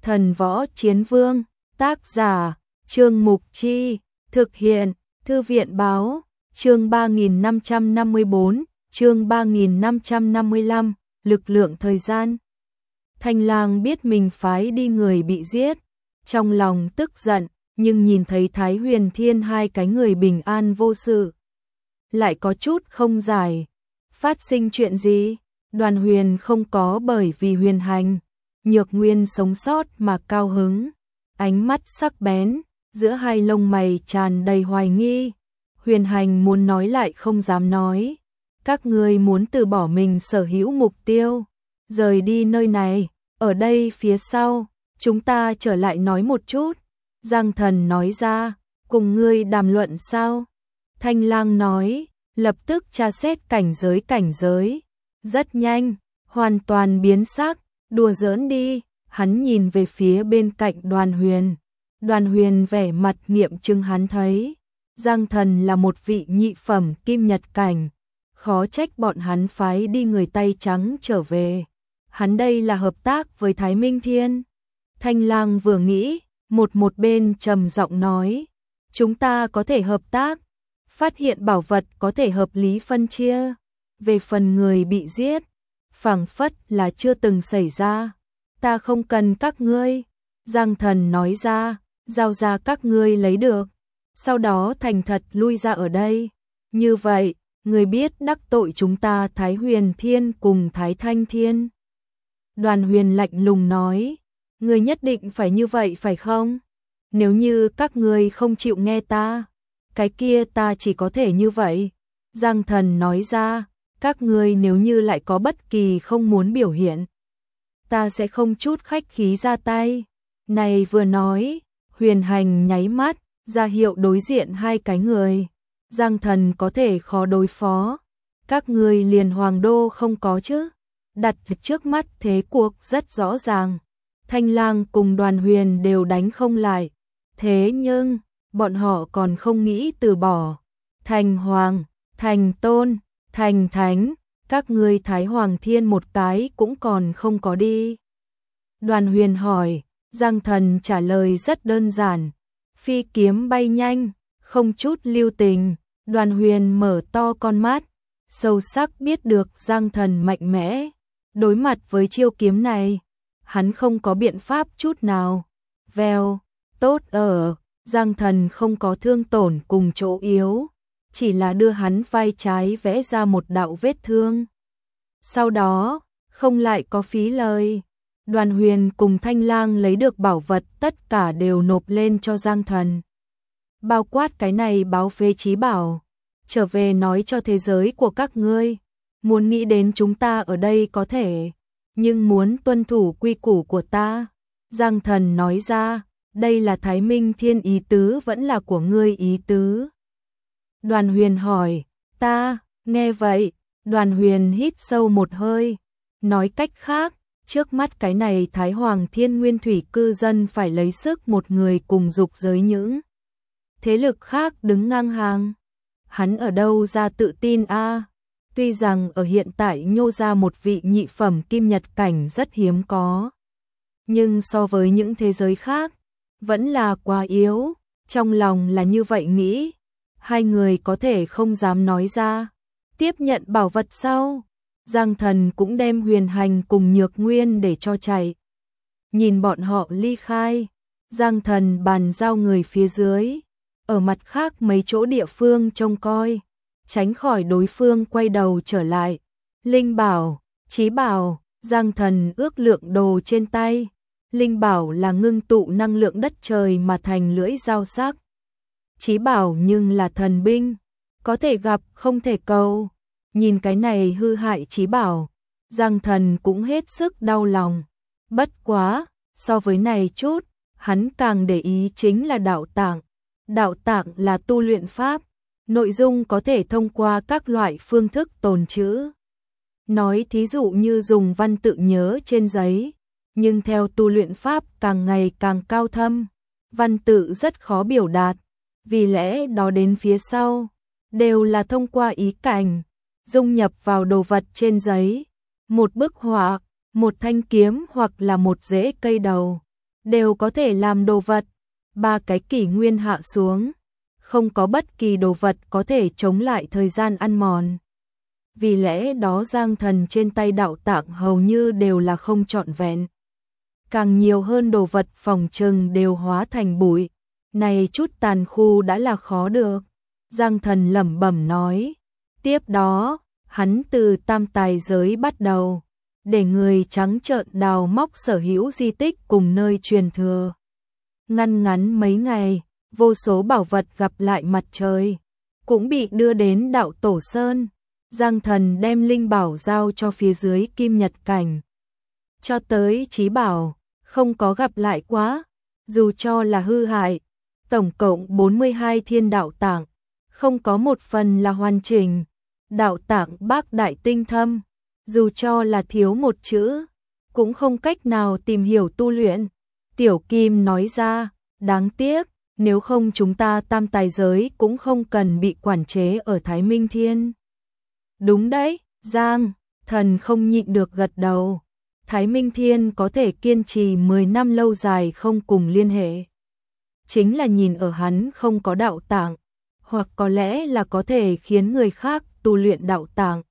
Thần Võ Chiến Vương, tác giả, Trương Mục Chi, thực hiện, Thư viện Báo, chương 3554, chương 3555, lực lượng thời gian. Thanh Lang biết mình phái đi người bị giết, trong lòng tức giận, nhưng nhìn thấy Thái Huyền Thiên hai cái người bình an vô sự, lại có chút không giải. Phát sinh chuyện gì? Đoàn Huyền không có bởi vì Huyền Hành, Nhược Nguyên sống sót mà cao hứng, ánh mắt sắc bén, giữa hai lông mày tràn đầy hoài nghi. Huyền Hành muốn nói lại không dám nói. Các ngươi muốn từ bỏ mình sở hữu mục tiêu, rời đi nơi này, ở đây phía sau, chúng ta trở lại nói một chút. Giang Thần nói ra, cùng ngươi đàm luận sao? Thanh Lang nói, lập tức tra xét cảnh giới. Rất nhanh, hoàn toàn biến sắc, đùa giỡn đi. Hắn nhìn về phía bên cạnh Đoàn Huyền. Đoàn Huyền vẻ mặt nghiệm chứng hắn thấy Giang Thần là một vị nhị phẩm kim nhật cảnh, khó trách bọn hắn phái đi người tay trắng trở về. Hắn đây là hợp tác với Thái Minh Thiên. Thanh Lang vừa nghĩ, một bên trầm giọng nói, chúng ta có thể hợp tác, phát hiện bảo vật có thể hợp lý phân chia. Về phần người bị giết, phảng phất là chưa từng xảy ra. Ta không cần các ngươi. Giang Thần nói ra, giao ra các ngươi lấy được, sau đó thành thật lui ra ở đây. Như vậy, người biết đắc tội chúng ta Thái Huyền Thiên cùng Thái Thanh Thiên. Đoàn Huyền lạnh lùng nói, người nhất định phải như vậy phải không? Nếu như các ngươi không chịu nghe ta, cái kia ta chỉ có thể như vậy. Giang Thần nói ra, các ngươi nếu như lại có bất kỳ không muốn biểu hiện, ta sẽ không chút khách khí ra tay. Này vừa nói, Huyền Hành nháy mắt, ra hiệu đối diện hai cái người. Giang Thần có thể khó đối phó. Các ngươi liền Hoàng Đô không có chứ? Đặt trước mắt thế cuộc rất rõ ràng. Thanh Lang cùng Đoàn Huyền đều đánh không lại. Thế nhưng, bọn họ còn không nghĩ từ bỏ. Thành Hoàng, Thành Tôn, Thành Thánh, các ngươi Thái Hoàng Thiên một cái cũng còn không có đi. Đoàn Huyền hỏi, Giang Thần trả lời rất đơn giản. Phi kiếm bay nhanh, không chút lưu tình. Đoàn Huyền mở to con mắt, sâu sắc biết được Giang Thần mạnh mẽ. Đối mặt với chiêu kiếm này, hắn không có biện pháp chút nào. Vèo, tốt ở, Giang Thần không có thương tổn cùng chỗ yếu, chỉ là đưa hắn vai trái vẽ ra một đạo vết thương. Sau đó, không lại có phí lời. Đoàn Huyền cùng Thanh Lang lấy được bảo vật tất cả đều nộp lên cho Giang Thần. Bao quát cái này báo phế chí bảo. Trở về nói cho thế giới của các ngươi. Muốn nghĩ đến chúng ta ở đây có thể, nhưng muốn tuân thủ quy củ của ta. Giang Thần nói ra, đây là Thái Minh Thiên ý tứ vẫn là của ngươi ý tứ? Đoàn Huyền hỏi, ta, nghe vậy, Đoàn Huyền hít sâu một hơi. Nói cách khác, trước mắt cái này Thái Hoàng Thiên nguyên thủy cư dân phải lấy sức một người cùng dục giới những thế lực khác đứng ngang hàng. Hắn ở đâu ra tự tin a? Tuy rằng ở hiện tại nhô ra một vị nhị phẩm kim nhật cảnh rất hiếm có, nhưng so với những thế giới khác, vẫn là quá yếu. Trong lòng là như vậy nghĩ, hai người có thể không dám nói ra. Tiếp nhận bảo vật sau, Giang Thần cũng đem Huyền Hành cùng Nhược Nguyên để cho chạy. Nhìn bọn họ ly khai, Giang Thần bàn giao người phía dưới, ở mặt khác mấy chỗ địa phương trông coi, tránh khỏi đối phương quay đầu trở lại. Linh bảo, chí bảo, Giang Thần ước lượng đồ trên tay. Linh bảo là ngưng tụ năng lượng đất trời mà thành lưỡi dao sắc. Chí bảo nhưng là thần binh, có thể gặp không thể cầu. Nhìn cái này hư hại chí bảo, Giang Thần cũng hết sức đau lòng. Bất quá, so với này chút, hắn càng để ý chính là đạo tạng. Đạo tạng là tu luyện pháp, nội dung có thể thông qua các loại phương thức tồn trữ. Nói thí dụ như dùng văn tự nhớ trên giấy, nhưng theo tu luyện pháp càng ngày càng cao thâm, văn tự rất khó biểu đạt, vì lẽ đó đến phía sau, đều là thông qua ý cảnh, dung nhập vào đồ vật trên giấy, một bức họa, một thanh kiếm hoặc là một rễ cây đầu. đều có thể làm đồ vật. 3 cái kỷ nguyên hạ xuống, không có bất kỳ đồ vật có thể chống lại thời gian ăn mòn. Vì lẽ đó Giang Thần trên tay đạo tạng hầu như đều là không trọn vẹn. Càng nhiều hơn đồ vật phòng trừng đều hóa thành bụi. Này chút tàn khu đã là khó được. Giang Thần lẩm bẩm nói. Tiếp đó, hắn từ tam tài giới bắt đầu, để người trắng trợn đào móc sở hữu di tích cùng nơi truyền thừa. Ngắn mấy ngày, vô số bảo vật gặp lại mặt trời, cũng bị đưa đến đạo Tổ Sơn. Giang Thần đem linh bảo giao cho phía dưới Kim Nhật Cảnh. Cho tới chí bảo, không có gặp lại quá, dù cho là hư hại. Tổng cộng 42 thiên đạo tạng, không có một phần là hoàn chỉnh. Đạo tạng Bác Đại Tinh Thâm, dù cho là thiếu một chữ, cũng không cách nào tìm hiểu tu luyện. Tiểu Kim nói ra, đáng tiếc, nếu không chúng ta tam tài giới cũng không cần bị quản chế ở Thái Minh Thiên. Đúng đấy, Giang Thần không nhịn được gật đầu. Thái Minh Thiên có thể kiên trì 10 năm lâu dài không cùng liên hệ. Chính là nhìn ở hắn không có đạo tạng, hoặc có lẽ là có thể khiến người khác tu luyện đạo tạng.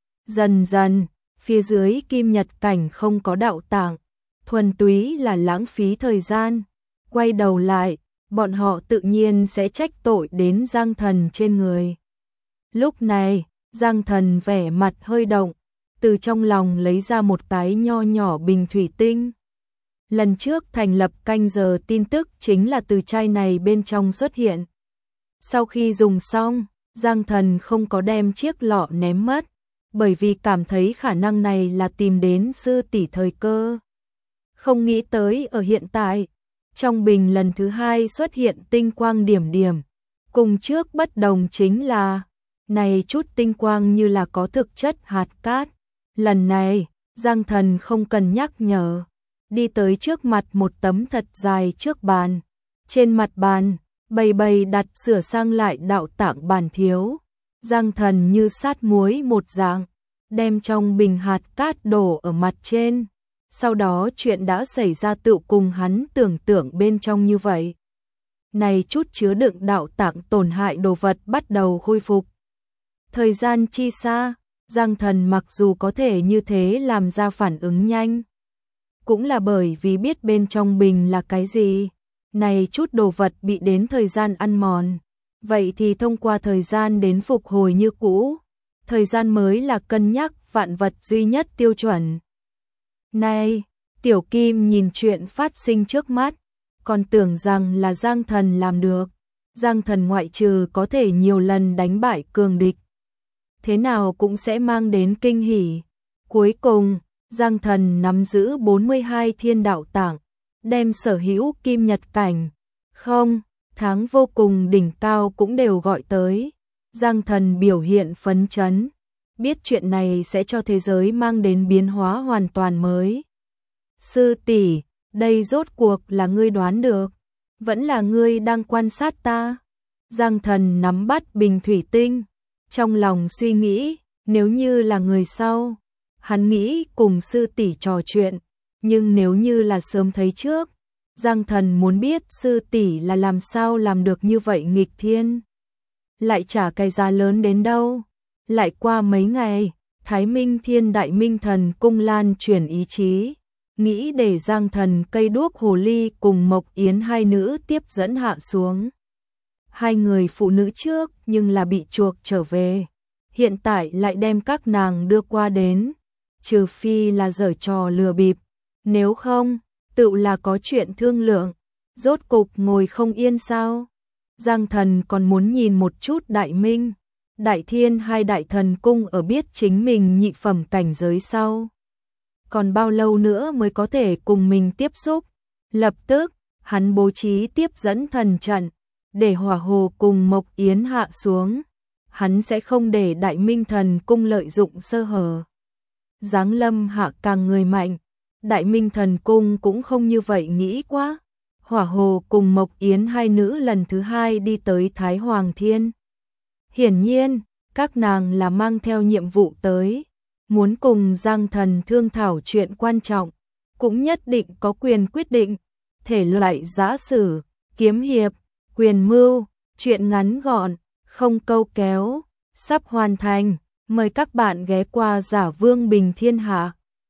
Dần dần, phía dưới Kim Nhật Cảnh không có đạo tạng, thuần túy là lãng phí thời gian. Quay đầu lại, bọn họ tự nhiên sẽ trách tội đến Giang Thần trên người. Lúc này, Giang Thần vẻ mặt hơi động, từ trong lòng lấy ra một cái nho nhỏ bình thủy tinh. Lần trước thành lập canh giờ tin tức chính là từ chai này bên trong xuất hiện. Sau khi dùng xong, Giang Thần không có đem chiếc lọ ném mất, bởi vì cảm thấy khả năng này là tìm đến sư tỷ thời cơ. Không nghĩ tới ở hiện tại, trong bình lần thứ 2 xuất hiện tinh quang điểm điểm. Cùng trước bất đồng chính là, này chút tinh quang như là có thực chất hạt cát. Lần này, Giang Thần không cần nhắc nhở, đi tới trước mặt một tấm thật dài trước bàn. Trên mặt bàn, bày đặt sửa sang lại đạo tạng bàn thiếu. Giang Thần như sát muối một dạng, đem trong bình hạt cát đổ ở mặt trên. Sau đó chuyện đã xảy ra tự cùng hắn tưởng tượng bên trong như vậy. Này chút chứa đựng đạo tạng tổn hại đồ vật bắt đầu khôi phục. Thời gian chi xa, Giang Thần mặc dù có thể như thế làm ra phản ứng nhanh, cũng là bởi vì biết bên trong bình là cái gì. Này chút đồ vật bị đến thời gian ăn mòn, vậy thì thông qua thời gian đến phục hồi như cũ. Thời gian mới là cân nhắc vạn vật duy nhất tiêu chuẩn. Này, Tiểu Kim nhìn chuyện phát sinh trước mắt, còn tưởng rằng là Giang Thần làm được. Giang Thần ngoại trừ có thể nhiều lần đánh bại cường địch, thế nào cũng sẽ mang đến kinh hỉ. Cuối cùng, Giang Thần nắm giữ 42 thiên đạo tạng, đem sở hữu Kim Nhật Cảnh, không, tháng vô cùng đỉnh cao cũng đều gọi tới. Giang Thần biểu hiện phấn chấn, biết chuyện này sẽ cho thế giới mang đến biến hóa hoàn toàn mới. Sư tỷ, đây rốt cuộc là ngươi đoán được, vẫn là ngươi đang quan sát ta? Giang Thần nắm bắt bình thủy tinh, trong lòng suy nghĩ, nếu như là người sau, hắn nghĩ cùng sư tỷ trò chuyện, nhưng nếu như là sớm thấy trước, Giang Thần muốn biết sư tỷ là làm sao làm được như vậy nghịch thiên, lại trả cái giá lớn đến đâu. Lại qua mấy ngày, Thái Minh Thiên Đại Minh Thần Cung lan chuyển ý chí, nghĩ để Giang Thần cây đuốc hồ ly cùng Mộc Yến hai nữ tiếp dẫn hạ xuống. Hai người phụ nữ trước nhưng là bị chuộc trở về, hiện tại lại đem các nàng đưa qua đến, trừ phi là giở trò lừa bịp, nếu không, tự là có chuyện thương lượng. Rốt cục ngồi không yên sao? Giang Thần còn muốn nhìn một chút Đại Minh, Đại Thiên hai đại thần cung ở biết chính mình nhị phẩm cảnh giới sau. Còn bao lâu nữa mới có thể cùng mình tiếp xúc? Lập tức, hắn bố trí tiếp dẫn thần trận, để Hỏa Hồ cùng Mộc Yến hạ xuống. Hắn sẽ không để Đại Minh thần cung lợi dụng sơ hở. Giáng lâm hạ càng người mạnh, Đại Minh thần cung cũng không như vậy nghĩ quá. Hỏa Hồ cùng Mộc Yến hai nữ lần thứ 2 đi tới Thái Hoàng Thiên. Hiển nhiên, các nàng là mang theo nhiệm vụ tới, muốn cùng Giang Thần thương thảo chuyện quan trọng, cũng nhất định có quyền quyết định. thể loại giã sử, kiếm hiệp, quyền mưu, truyện ngắn gọn, không câu kéo, sắp hoàn thành. Mời các bạn ghé qua Giả Vương Bình Thiên Hạ.